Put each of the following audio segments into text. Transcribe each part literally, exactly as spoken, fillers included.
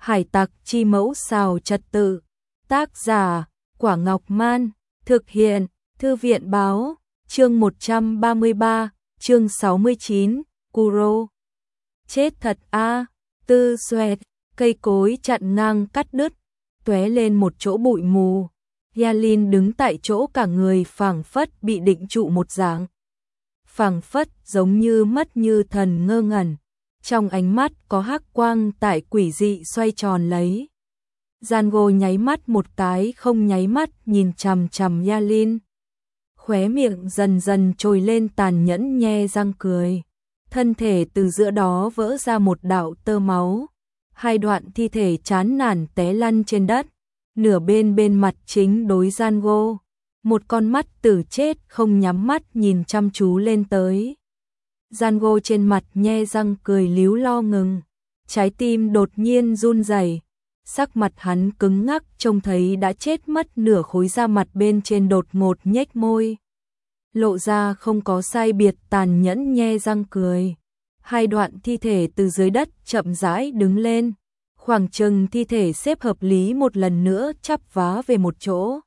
Hải tặc chi mẫu xào trật tự. Tác giả, Quả Ngọc Man. Thực hiện, Thư viện báo. Chương một trăm ba mươi ba, chương sáu mươi chín, Kuro. Chết thật a, tư xoẹt, cây cối chặn ngang cắt đứt, tóe lên một chỗ bụi mù. Yalin đứng tại chỗ cả người phảng phất bị định trụ một dạng. Phảng phất giống như mất như thần ngơ ngẩn. Trong ánh mắt có hắc quang tại quỷ dị xoay tròn lấy. Django nháy mắt một cái không nháy mắt nhìn chằm chằm Yalin. Khóe miệng dần dần trồi lên tàn nhẫn nhe răng cười. Thân thể từ giữa đó vỡ ra một đạo tơ máu. Hai đoạn thi thể chán nản té lăn trên đất. Nửa bên bên mặt chính đối Django. Một con mắt tử chết không nhắm mắt nhìn chăm chú lên tới. Django trên mặt nhe răng cười líu lo ngừng. Trái tim đột nhiên run rẩy. Sắc mặt hắn cứng ngắc trông thấy đã chết mất nửa khối da mặt bên trên đột ngột nhếch môi. Lộ ra không có sai biệt tàn nhẫn nhe răng cười. Hai đoạn thi thể từ dưới đất chậm rãi đứng lên. Khoảng chừng thi thể xếp hợp lý một lần nữa chắp vá về một chỗ.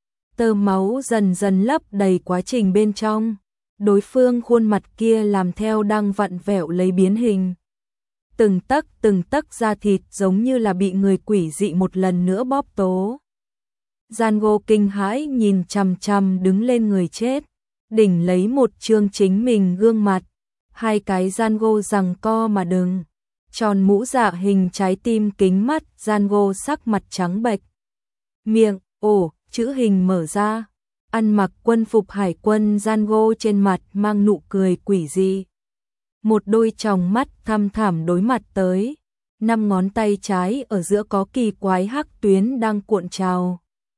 Tơ máu dần dần lấp đầy quá trình bên trong. Đối phương khuôn mặt kia làm theo đang vặn vẹo lấy biến hình. Từng tấc từng tấc da thịt giống như là bị người quỷ dị một lần nữa bóp tố. Django kinh hãi nhìn chằm chằm đứng lên người chết. Đỉnh lấy một chương chính mình gương mặt. Hai cái Django giằng co mà đừng. Tròn mũ dạ hình trái tim kính mắt. Django sắc mặt trắng bệch. Miệng, ồ, chữ hình mở ra. Ăn mặc quân phục hải quân Django trên mặt mang nụ cười quỷ dị. Một đôi tròng mắt thăm thẳm đối mặt tới. Năm ngón tay trái ở giữa có kỳ quái hắc tuyến đang cuộn trào.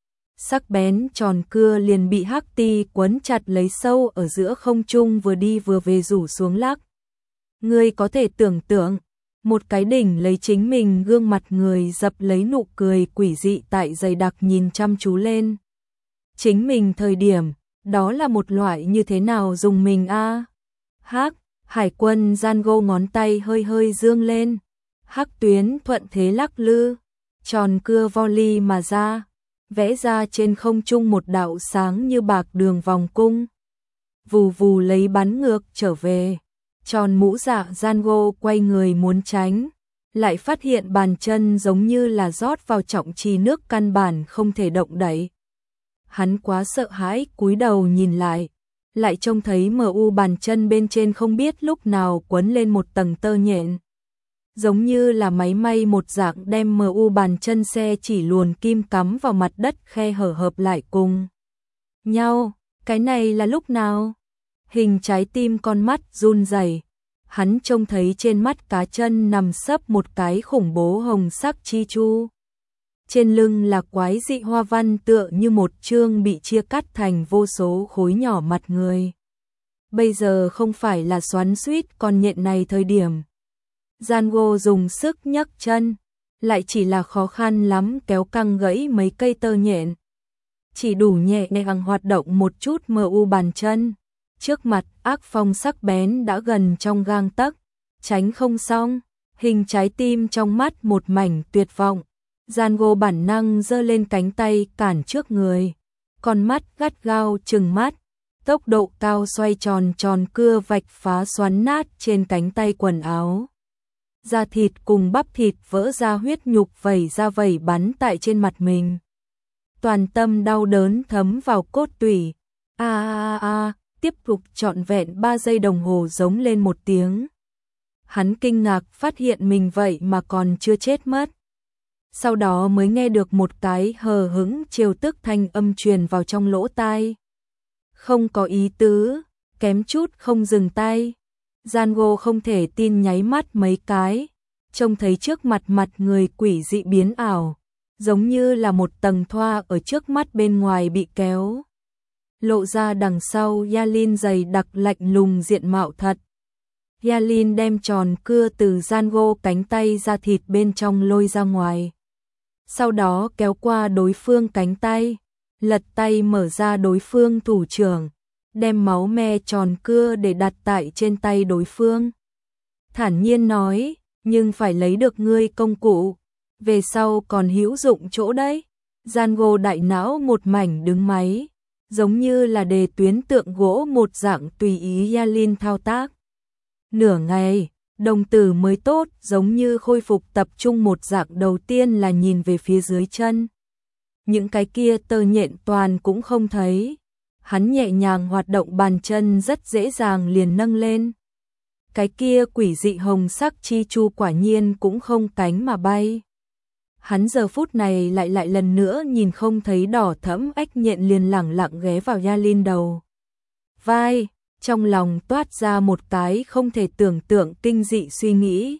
Sắc bén tròn cưa liền bị hắc ti quấn chặt lấy sâu ở giữa không trung vừa đi vừa về rủ xuống lắc. Ngươi có thể tưởng tượng, một cái đỉnh lấy chính mình gương mặt người dập lấy nụ cười quỷ dị tại dày đặc nhìn chăm chú lên. Chính mình thời điểm, đó là một loại như thế nào dùng mình a à? Hắc, hải quân Django ngón tay hơi hơi dương lên. Hắc tuyến thuận thế lắc lư, tròn cưa volley mà ra. Vẽ ra trên không trung một đạo sáng như bạc đường vòng cung. Vù vù lấy bắn ngược trở về. Tròn mũ dạ Django quay người muốn tránh. Lại phát hiện bàn chân giống như là rót vào trọng trì nước căn bản không thể động đậy. Hắn quá sợ hãi cúi đầu nhìn lại. Lại trông thấy mờ u bàn chân bên trên không biết lúc nào quấn lên một tầng tơ nhện. Giống như là máy may một dạng đem mờ u bàn chân xe chỉ luồn kim cắm vào mặt đất khe hở hợp lại cùng nhau. Cái này là lúc nào? Hình trái tim con mắt run rẩy. Hắn trông thấy trên mắt cá chân nằm sấp một cái khủng bố hồng sắc chi chu. Trên lưng là quái dị hoa văn tựa như một chương bị chia cắt thành vô số khối nhỏ mặt người. Bây giờ không phải là xoắn xuýt con nhện này thời điểm. Django dùng sức nhấc chân, lại chỉ là khó khăn lắm kéo căng gãy mấy cây tơ nhện. Chỉ đủ nhẹ nhàng hoạt động một chút mờ u bàn chân. Trước mặt ác phong sắc bén đã gần trong gang tấc, tránh không xong, hình trái tim trong mắt một mảnh tuyệt vọng. Django bản năng giơ lên cánh tay cản trước người, con mắt gắt gao trừng mắt, tốc độ cao xoay tròn tròn cưa vạch phá xoắn nát trên cánh tay quần áo. Da thịt cùng bắp thịt vỡ ra huyết nhục vẩy ra vẩy bắn tại trên mặt mình. Toàn tâm đau đớn thấm vào cốt tủy. A a a, tiếp tục trọn vẹn ba giây đồng hồ giống lên một tiếng. Hắn kinh ngạc phát hiện mình vậy mà còn chưa chết mất. Sau đó mới nghe được một cái hờ hững trêu tức thanh âm truyền vào trong lỗ tai. Không có ý tứ, kém chút không dừng tay. Django không thể tin nháy mắt mấy cái, trông thấy trước mặt mặt người quỷ dị biến ảo, giống như là một tầng thoa ở trước mắt bên ngoài bị kéo. Lộ ra đằng sau Yalin dày đặc lạnh lùng diện mạo thật. Yalin đem tròn cưa từ Django cánh tay ra thịt bên trong lôi ra ngoài. Sau đó kéo qua đối phương cánh tay, lật tay mở ra đối phương thủ trưởng, đem máu me tròn cưa để đặt tại trên tay đối phương. Thản nhiên nói, nhưng phải lấy được ngươi công cụ. về sau còn hữu dụng chỗ đấy. Django đại não một mảnh đứng máy, giống như là đề tuyến tượng gỗ một dạng tùy ý Yalin thao tác. Nửa ngày, đồng tử mới tốt, giống như khôi phục tập trung một dạng, đầu tiên là nhìn về phía dưới chân. Những cái kia tơ nhện toàn cũng không thấy. Hắn nhẹ nhàng hoạt động bàn chân, rất dễ dàng liền nâng lên. Cái kia quỷ dị hồng sắc chi chu quả nhiên cũng không cánh mà bay. Hắn giờ phút này lại lại lần nữa nhìn không thấy đỏ thẫm ếch nhện, liền lẳng lặng ghé vào Yalin đầu vai, trong lòng toát ra một cái không thể tưởng tượng kinh dị suy nghĩ.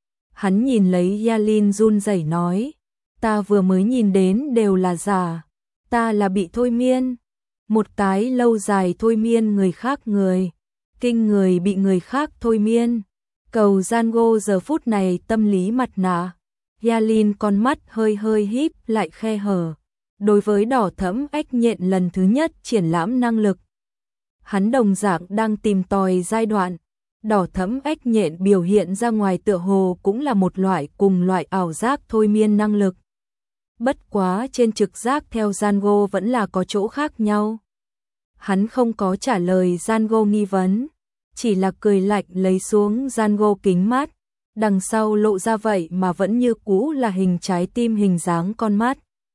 Hắn nhìn lấy Yalin run rẩy nói, ta vừa mới nhìn đến đều là giả, ta là bị thôi miên. Một cái lâu dài thôi miên người khác người, kinh người bị người khác thôi miên. Cầu Django giờ phút này tâm lý mặt nạ. Yalin con mắt hơi hơi híp lại khe hở. Đối với đỏ thẫm ếch nhện lần thứ nhất triển lãm năng lực, hắn đồng dạng đang tìm tòi giai đoạn. Đỏ thẫm ếch nhện biểu hiện ra ngoài tựa hồ cũng là một loại cùng loại ảo giác thôi miên năng lực. Bất quá trên trực giác theo Django vẫn là có chỗ khác nhau. Hắn không có trả lời Django nghi vấn, chỉ là cười lạnh lấy xuống Django kính mắt, đằng sau lộ ra vậy mà vẫn như cũ là hình trái tim hình dáng con mắt.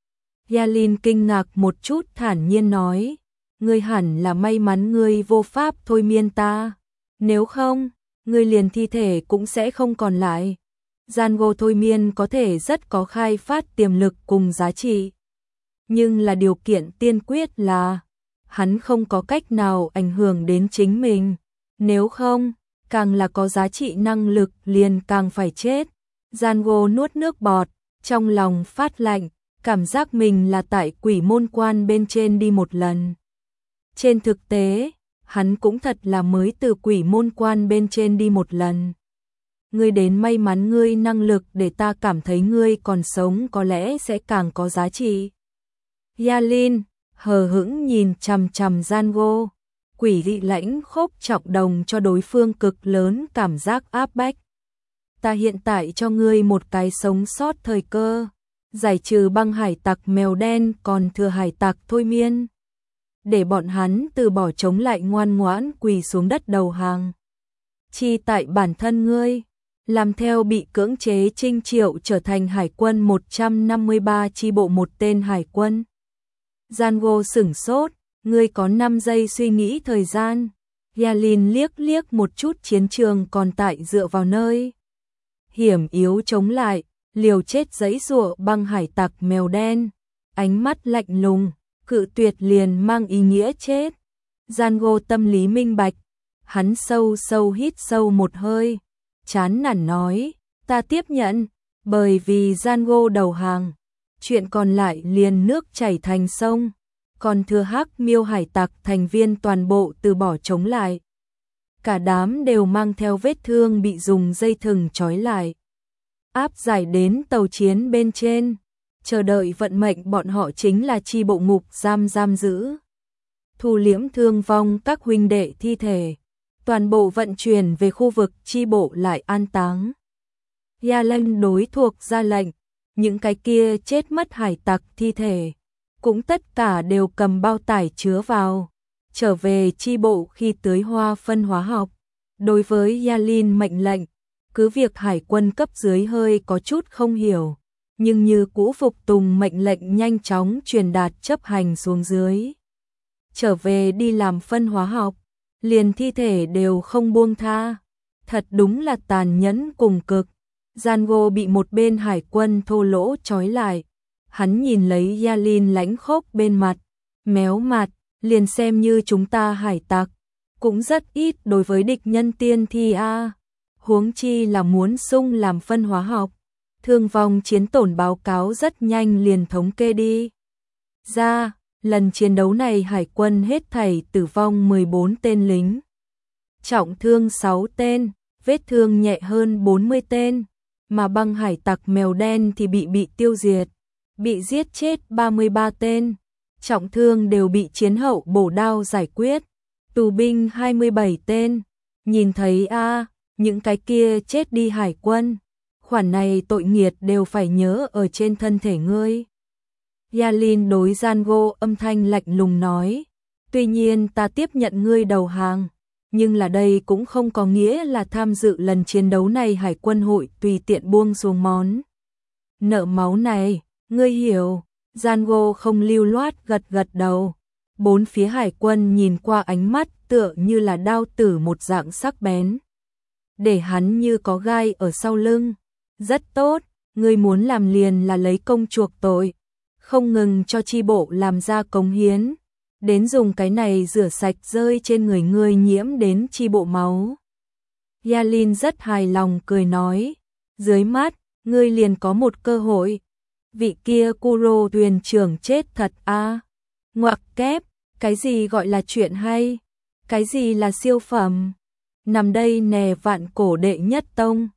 Yalin kinh ngạc một chút, thản nhiên nói, ngươi hẳn là may mắn ngươi vô pháp thôi miên ta, nếu không, ngươi liền thi thể cũng sẽ không còn lại. Django thôi miên có thể rất có khai phát tiềm lực cùng giá trị, nhưng là điều kiện tiên quyết là hắn không có cách nào ảnh hưởng đến chính mình, nếu không, càng là có giá trị năng lực liền càng phải chết. Django nuốt nước bọt, trong lòng phát lạnh, cảm giác mình là tại quỷ môn quan bên trên đi một lần. Trên thực tế, hắn cũng thật là mới từ quỷ môn quan bên trên đi một lần. Ngươi đến may mắn ngươi năng lực để ta cảm thấy ngươi còn sống có lẽ sẽ càng có giá trị. Yalin hờ hững nhìn chằm chằm Django, quỷ dị lãnh khốc trọng đồng cho đối phương cực lớn cảm giác áp bách. Ta hiện tại cho ngươi một cái sống sót thời cơ, giải trừ băng hải tặc mèo đen còn thừa hải tặc thôi miên, để bọn hắn từ bỏ chống lại, ngoan ngoãn quỳ xuống đất đầu hàng. Chi tại bản thân ngươi, làm theo bị cưỡng chế trinh triệu trở thành hải quân một trăm năm mươi ba chi bộ một tên hải quân. Django sửng sốt, ngươi có năm giây suy nghĩ thời gian. Yalin liếc liếc một chút chiến trường còn tại dựa vào nơi hiểm yếu chống lại, liều chết giãy giụa băng hải tặc mèo đen, ánh mắt lạnh lùng, cự tuyệt liền mang ý nghĩa chết. Django tâm lý minh bạch, hắn sâu sâu hít sâu một hơi, chán nản nói, ta tiếp nhận, bởi vì Django đầu hàng, chuyện còn lại liền nước chảy thành sông, còn thừa hắc miêu hải tặc thành viên toàn bộ từ bỏ chống lại. Cả đám đều mang theo vết thương bị dùng dây thừng trói lại, áp giải đến tàu chiến bên trên, chờ đợi vận mệnh. Bọn họ chính là chi bộ ngục giam giam giữ, thu liễm thương vong các huynh đệ thi thể, toàn bộ vận chuyển về khu vực chi bộ lại an táng. Yalin đối thuộc ra lệnh, những cái kia chết mất hải tặc thi thể cũng tất cả đều cầm bao tải chứa vào, trở về chi bộ khi tưới hoa phân hóa học. Đối với Yalin mệnh lệnh, cứ việc hải quân cấp dưới hơi có chút không hiểu, nhưng như cũ phục tùng mệnh lệnh, nhanh chóng truyền đạt chấp hành xuống dưới. Trở về đi làm phân hóa học, liền thi thể đều không buông tha, thật đúng là tàn nhẫn cùng cực. Django bị một bên hải quân thô lỗ trói lại, hắn nhìn lấy Yalin lãnh khốc bên mặt, méo mặt, liền xem như chúng ta hải tặc, cũng rất ít đối với địch nhân tiên thi a, huống chi là muốn sung làm phân hóa học. Thương vong chiến tổn báo cáo rất nhanh liền thống kê đi ra, lần chiến đấu này hải quân hết thảy tử vong mười bốn tên lính, trọng thương sáu tên, vết thương nhẹ hơn bốn mươi tên, mà băng hải tặc mèo đen thì bị bị tiêu diệt, bị giết chết ba mươi ba tên, trọng thương đều bị chiến hậu bổ đao giải quyết, tù binh hai mươi bảy tên. Nhìn thấy a, à, những cái kia chết đi hải quân, khoản này tội nghiệt đều phải nhớ ở trên thân thể ngươi. Yalin đối Django âm thanh lạnh lùng nói, tuy nhiên ta tiếp nhận ngươi đầu hàng, nhưng là đây cũng không có nghĩa là tham dự lần chiến đấu này hải quân hội tùy tiện buông xuống món nợ máu này, ngươi hiểu. Django không lưu loát gật gật đầu. Bốn phía hải quân nhìn qua ánh mắt tựa như là đao tử một dạng sắc bén. Để hắn như có gai ở sau lưng. Rất tốt, ngươi muốn làm liền là lấy công chuộc tội. Không ngừng cho chi bộ làm ra cống hiến. Đến dùng cái này rửa sạch rơi trên người ngươi nhiễm đến chi bộ máu. Yalin rất hài lòng cười nói. Dưới mắt, ngươi liền có một cơ hội. Vị kia Kuro thuyền trưởng chết thật a à? Ngoặc kép, cái gì gọi là chuyện hay? Cái gì là siêu phẩm? Nằm đây nè vạn cổ đệ nhất tông.